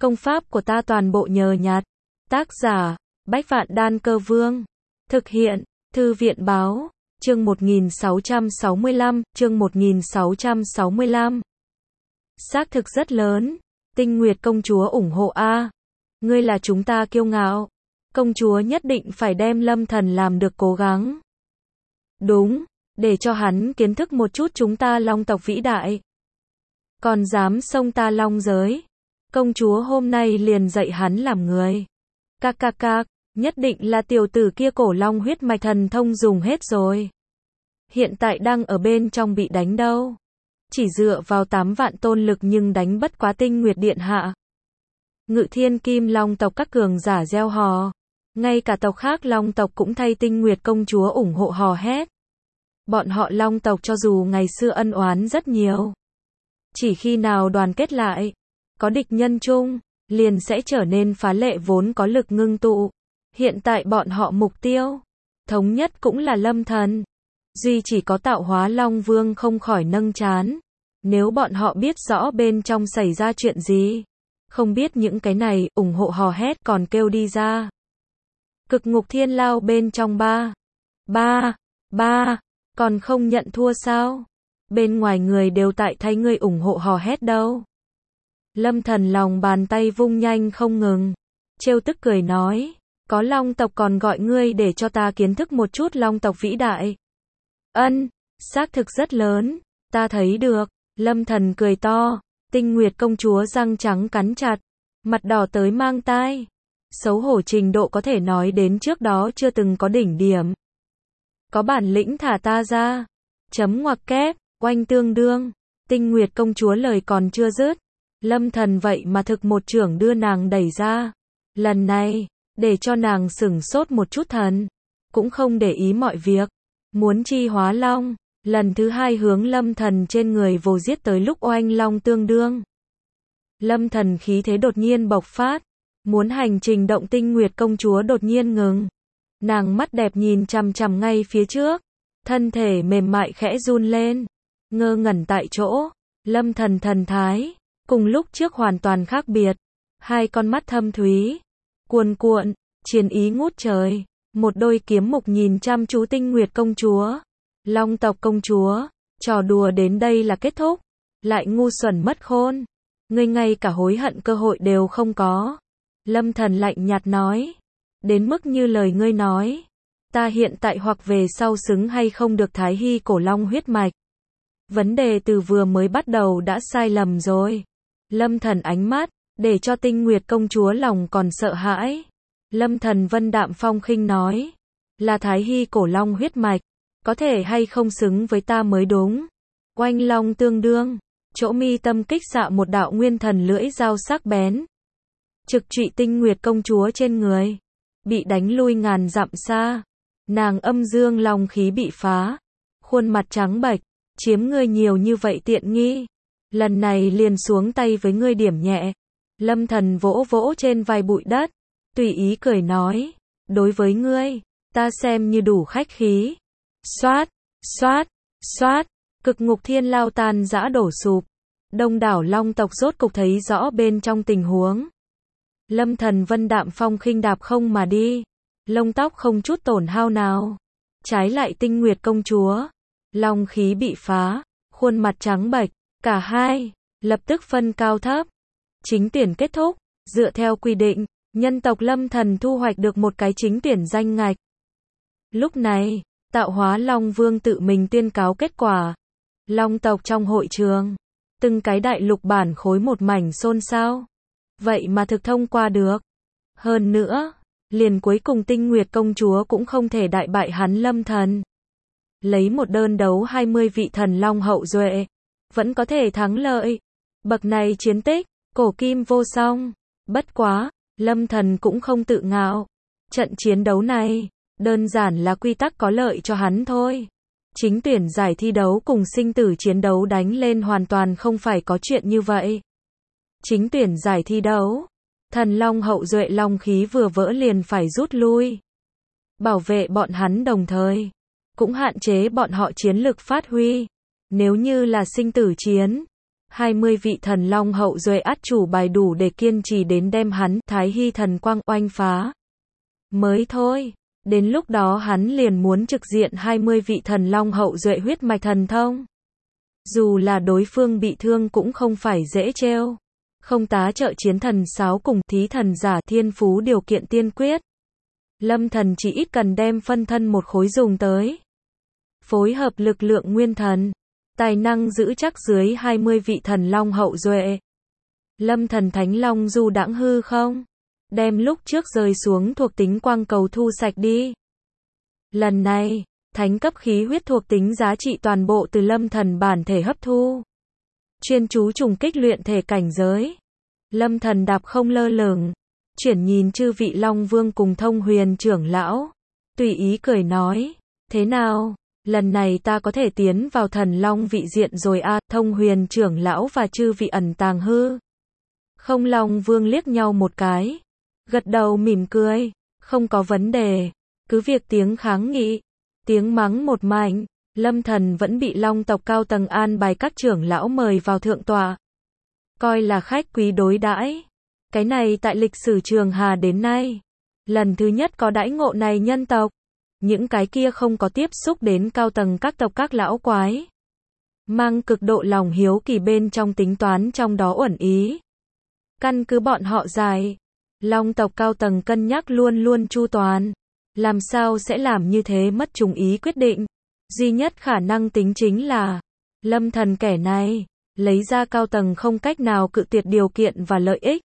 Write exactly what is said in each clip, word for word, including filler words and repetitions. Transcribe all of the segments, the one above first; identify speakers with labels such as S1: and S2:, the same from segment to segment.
S1: Công pháp của ta toàn bộ nhờ nhặt. Tác giả, Bách Vạn Đan Cơ Vương. Thực hiện, Thư viện Báo. Chương một nghìn sáu trăm sáu mươi lăm, chương một nghìn sáu trăm sáu mươi lăm. Xác thực rất lớn. Tinh Nguyệt công chúa ủng hộ a. Ngươi là chúng ta kiêu ngạo. Công chúa nhất định phải đem Lâm Thần làm được cố gắng. Đúng, để cho hắn kiến thức một chút chúng ta Long tộc vĩ đại. Còn dám xông ta Long giới. Công chúa hôm nay liền dạy hắn làm người. Cạc cạc cạc, nhất định là tiểu tử kia cổ long huyết mạch thần thông dùng hết rồi. Hiện tại đang ở bên trong bị đánh đâu. Chỉ dựa vào tám vạn tôn lực nhưng đánh bất quá Tinh Nguyệt điện hạ. Ngự Thiên Kim Long tộc các cường giả reo hò. Ngay cả tộc khác Long tộc cũng thay Tinh Nguyệt công chúa ủng hộ hò hét. Bọn họ Long tộc cho dù ngày xưa ân oán rất nhiều. Chỉ khi nào đoàn kết lại, có địch nhân chung, liền sẽ trở nên phá lệ vốn có lực ngưng tụ. Hiện tại bọn họ mục tiêu, thống nhất cũng là Lâm Thần. Duy chỉ có Tạo Hóa Long Vương không khỏi nâng trán. Nếu bọn họ biết rõ bên trong xảy ra chuyện gì, không biết những cái này, ủng hộ hò hét còn kêu đi ra. Cực ngục thiên lao bên trong ba. Ba. Ba. Còn không nhận thua sao? Bên ngoài người đều tại thay ngươi ủng hộ hò hét đâu. Lâm Thần lòng bàn tay vung nhanh không ngừng. Trêu tức cười nói. Có Long tộc còn gọi ngươi để cho ta kiến thức một chút Long tộc vĩ đại. Ân, xác thực rất lớn. Ta thấy được. Lâm Thần cười to. Tinh Nguyệt công chúa răng trắng cắn chặt. Mặt đỏ tới mang tai. Xấu hổ trình độ có thể nói đến trước đó chưa từng có đỉnh điểm. Có bản lĩnh thả ta ra. Chấm ngoặc kép, oanh tương đương. Tinh Nguyệt công chúa lời còn chưa dứt. Lâm Thần vậy mà thực một chưởng đưa nàng đẩy ra. Lần này, để cho nàng sửng sốt một chút thần. Cũng không để ý mọi việc. Muốn chi hóa long. Lần thứ hai hướng Lâm Thần trên người vồ giết tới lúc oanh long tương đương. Lâm Thần khí thế đột nhiên bộc phát. Muốn hành trình động Tinh Nguyệt công chúa đột nhiên ngừng. Nàng mắt đẹp nhìn chằm chằm ngay phía trước. Thân thể mềm mại khẽ run lên. Ngơ ngẩn tại chỗ. Lâm Thần thần thái. Cùng lúc trước hoàn toàn khác biệt. Hai con mắt thâm thúy. Cuồn cuộn. Chiến ý ngút trời. Một đôi kiếm mục nhìn chăm chú Tinh Nguyệt công chúa. Long tộc công chúa. Trò đùa đến đây là kết thúc. Lại ngu xuẩn mất khôn. Ngươi ngay cả hối hận cơ hội đều không có. Lâm Thần lạnh nhạt nói. Đến mức như lời ngươi nói. Ta hiện tại hoặc về sau xứng hay không được Thái Hy cổ long huyết mạch. Vấn đề từ vừa mới bắt đầu đã sai lầm rồi. Lâm Thần ánh mắt, để cho Tinh Nguyệt công chúa lòng còn sợ hãi. Lâm Thần vân đạm phong khinh nói. Là Thái Hy cổ long huyết mạch. Có thể hay không xứng với ta mới đúng. Oanh long tương đương. Chỗ mi tâm kích xạ một đạo nguyên thần lưỡi dao sắc bén. Trực trụy Tinh Nguyệt công chúa trên người. Bị đánh lui ngàn dặm xa. Nàng âm dương long khí bị phá. Khuôn mặt trắng bệch. Chiếm ngươi nhiều như vậy tiện nghi. Lần này liền xuống tay với ngươi điểm nhẹ. Lâm Thần vỗ vỗ trên vai bụi đất. Tùy ý cười nói. Đối với ngươi, ta xem như đủ khách khí. Xoát, xoát, xoát. Cực ngục thiên lao tan rã đổ sụp. Đông đảo Long tộc rốt cục thấy rõ bên trong tình huống. Lâm Thần vân đạm phong khinh đạp không mà đi. Lông tóc không chút tổn hao nào. Trái lại Tinh Nguyệt công chúa. Long khí bị phá. Khuôn mặt trắng bệch. Cả hai, lập tức phân cao thấp. Chính tuyển kết thúc. Dựa theo quy định, nhân tộc Lâm Thần thu hoạch được một cái chính tuyển danh ngạch. Lúc này, Tạo Hóa Long Vương tự mình tuyên cáo kết quả. Long tộc trong hội trường. Từng cái đại lục bản khối một mảnh xôn xao. Vậy mà thực thông qua được. Hơn nữa, liền cuối cùng Tinh Nguyệt công chúa cũng không thể đại bại hắn Lâm Thần. Lấy một đơn đấu hai mươi vị thần long hậu duệ, vẫn có thể thắng lợi. Bậc này chiến tích, cổ kim vô song. Bất quá, Lâm Thần cũng không tự ngạo. Trận chiến đấu này, đơn giản là quy tắc có lợi cho hắn thôi. Chính tuyển giải thi đấu cùng sinh tử chiến đấu đánh lên hoàn toàn không phải có chuyện như vậy. Chính tuyển giải thi đấu, thần long hậu duệ long khí vừa vỡ liền phải rút lui. Bảo vệ bọn hắn đồng thời, cũng hạn chế bọn họ chiến lực phát huy. Nếu như là sinh tử chiến, hai mươi vị thần long hậu duệ át chủ bài đủ để kiên trì đến đem hắn, Thái Hy thần quang, oanh phá. Mới thôi, đến lúc đó hắn liền muốn trực diện hai mươi vị thần long hậu duệ huyết mạch thần thông. Dù là đối phương bị thương cũng không phải dễ trêu. Không tá trợ chiến thần sáo cùng thí thần giả thiên phú điều kiện tiên quyết. Lâm Thần chỉ ít cần đem phân thân một khối dùng tới. Phối hợp lực lượng nguyên thần. Tài năng giữ chắc dưới hai mươi vị thần long hậu duệ. Lâm Thần thánh long du đãng hư không? Đem lúc trước rơi xuống thuộc tính quang cầu thu sạch đi. Lần này, thánh cấp khí huyết thuộc tính giá trị toàn bộ từ Lâm Thần bản thể hấp thu. Chuyên chú trùng kích luyện thể cảnh giới. Lâm Thần đạp không lơ lửng, chuyển nhìn chư vị Long Vương cùng Thông Huyền trưởng lão, tùy ý cười nói, thế nào, lần này ta có thể tiến vào thần long vị diện rồi a. À, Thông Huyền trưởng lão và chư vị ẩn tàng hư không Long Vương liếc nhau một cái, gật đầu mỉm cười, không có vấn đề, cứ việc tiếng kháng nghị, tiếng mắng một mảnh. Lâm Thần vẫn bị Long tộc cao tầng an bài các trưởng lão mời vào thượng tọa, coi là khách quý đối đãi. Cái này tại lịch sử Trường Hà đến nay, lần thứ nhất có đãi ngộ này nhân tộc. Những cái kia không có tiếp xúc đến cao tầng các tộc các lão quái, mang cực độ lòng hiếu kỳ bên trong tính toán trong đó uẩn ý. Căn cứ bọn họ giải, Long tộc cao tầng cân nhắc luôn luôn chu toàn, làm sao sẽ làm như thế mất trùng ý quyết định. Duy nhất khả năng tính chính là, Lâm Thần kẻ này, lấy ra cao tầng không cách nào cự tuyệt điều kiện và lợi ích.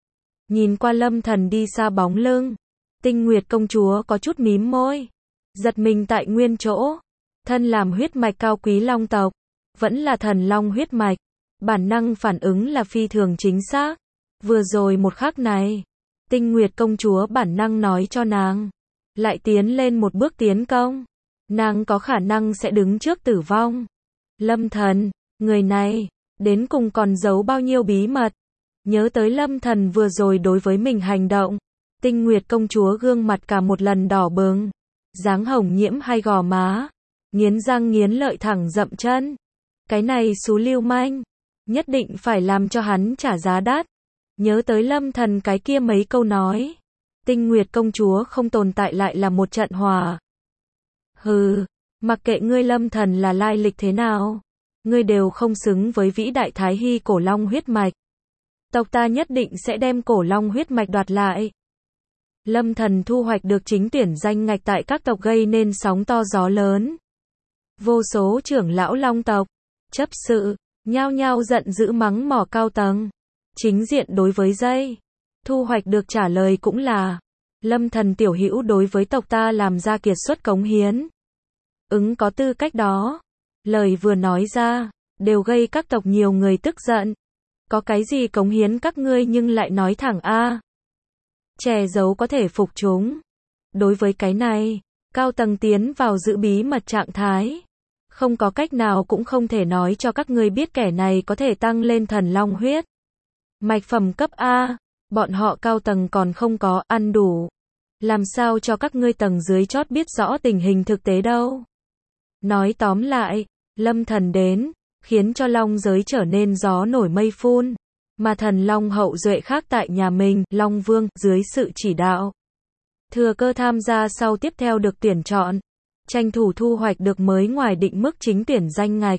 S1: Nhìn qua Lâm Thần đi xa bóng lưng, Tinh Nguyệt công chúa có chút mím môi, giật mình tại nguyên chỗ. Thân làm huyết mạch cao quý long tộc, vẫn là thần long huyết mạch, bản năng phản ứng là phi thường chính xác. Vừa rồi một khắc này, Tinh Nguyệt công chúa bản năng nói cho nàng, lại tiến lên một bước tiến công. Nàng có khả năng sẽ đứng trước tử vong. Lâm Thần, người này, đến cùng còn giấu bao nhiêu bí mật. Nhớ tới Lâm Thần vừa rồi đối với mình hành động, Tinh Nguyệt công chúa gương mặt cả một lần đỏ bừng, dáng hồng nhiễm hai gò má, nghiến răng nghiến lợi thẳng dậm chân. Cái này xú lưu manh, nhất định phải làm cho hắn trả giá đắt. Nhớ tới Lâm Thần cái kia mấy câu nói, Tinh Nguyệt công chúa không tồn tại lại là một trận hòa. Hừ, mặc kệ ngươi Lâm Thần là lai lịch thế nào, ngươi đều không xứng với vĩ đại Thái Hy cổ long huyết mạch. Tộc ta nhất định sẽ đem cổ long huyết mạch đoạt lại. Lâm Thần thu hoạch được chính tuyển danh ngạch tại các tộc gây nên sóng to gió lớn. Vô số trưởng lão long tộc, chấp sự, nhao nhao giận dữ mắng mỏ cao tầng. Chính diện đối với dây, thu hoạch được trả lời cũng là, Lâm Thần tiểu hữu đối với tộc ta làm ra kiệt xuất cống hiến. Ứng có tư cách đó. Lời vừa nói ra, đều gây các tộc nhiều người tức giận. Có cái gì cống hiến các ngươi nhưng lại nói thẳng a. Che giấu có thể phục chúng. Đối với cái này, cao tầng tiến vào giữ bí mật trạng thái. Không có cách nào cũng không thể nói cho các ngươi biết kẻ này có thể tăng lên thần long huyết mạch phẩm cấp A. Bọn họ cao tầng còn không có ăn đủ. Làm sao cho các ngươi tầng dưới chót biết rõ tình hình thực tế đâu. Nói tóm lại, Lâm Thần đến, khiến cho long giới trở nên gió nổi mây phun. Mà thần long hậu duệ khác tại nhà mình, Long Vương, dưới sự chỉ đạo, thừa cơ tham gia sau tiếp theo được tuyển chọn, tranh thủ thu hoạch được mới ngoài định mức chính tuyển danh ngạch.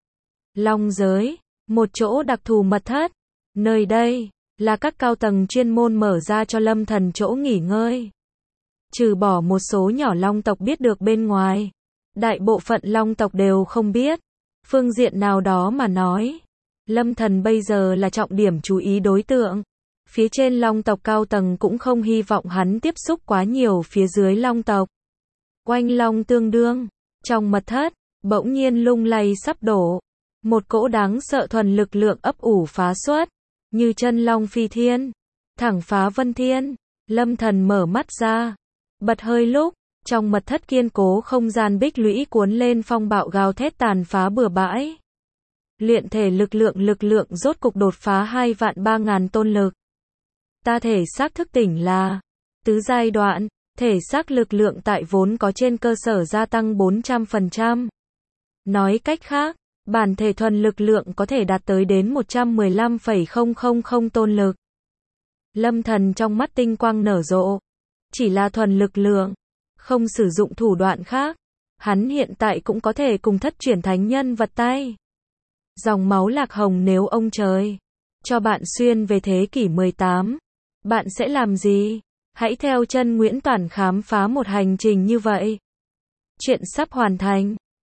S1: Long giới, một chỗ đặc thù mật thất. Nơi đây, là các cao tầng chuyên môn mở ra cho Lâm Thần chỗ nghỉ ngơi. Trừ bỏ một số nhỏ long tộc biết được bên ngoài, đại bộ phận long tộc đều không biết. Phương diện nào đó mà nói, Lâm Thần bây giờ là trọng điểm chú ý đối tượng. Phía trên long tộc cao tầng cũng không hy vọng hắn tiếp xúc quá nhiều phía dưới long tộc. Oanh long tương đương, trong mật thất, bỗng nhiên lung lay sắp đổ. Một cỗ đáng sợ thuần lực lượng ấp ủ phá xuất, như chân long phi thiên, thẳng phá vân thiên. Lâm Thần mở mắt ra, bật hơi lúc, trong mật thất kiên cố không gian bích lũy cuốn lên phong bạo gào thét tàn phá bừa bãi. Luyện thể lực lượng lực lượng rốt cục đột phá hai vạn ba ngàn tôn lực. Ta thể xác thức tỉnh là tứ giai đoạn, thể xác lực lượng tại vốn có trên cơ sở gia tăng bốn trăm phần trăm. Nói cách khác, Bản thể thuần lực lượng có thể đạt tới đến một trăm mười lăm phẩy không không không tôn lực. Lâm Thần trong mắt tinh quang nở rộ. Chỉ là thuần lực lượng, không sử dụng thủ đoạn khác. Hắn hiện tại cũng có thể cùng thất chuyển thánh nhân vật tay. Dòng máu lạc hồng nếu ông trời cho bạn xuyên về thế kỷ mười tám, bạn sẽ làm gì? Hãy theo chân Nguyễn Toản khám phá một hành trình như vậy. Chuyện sắp hoàn thành.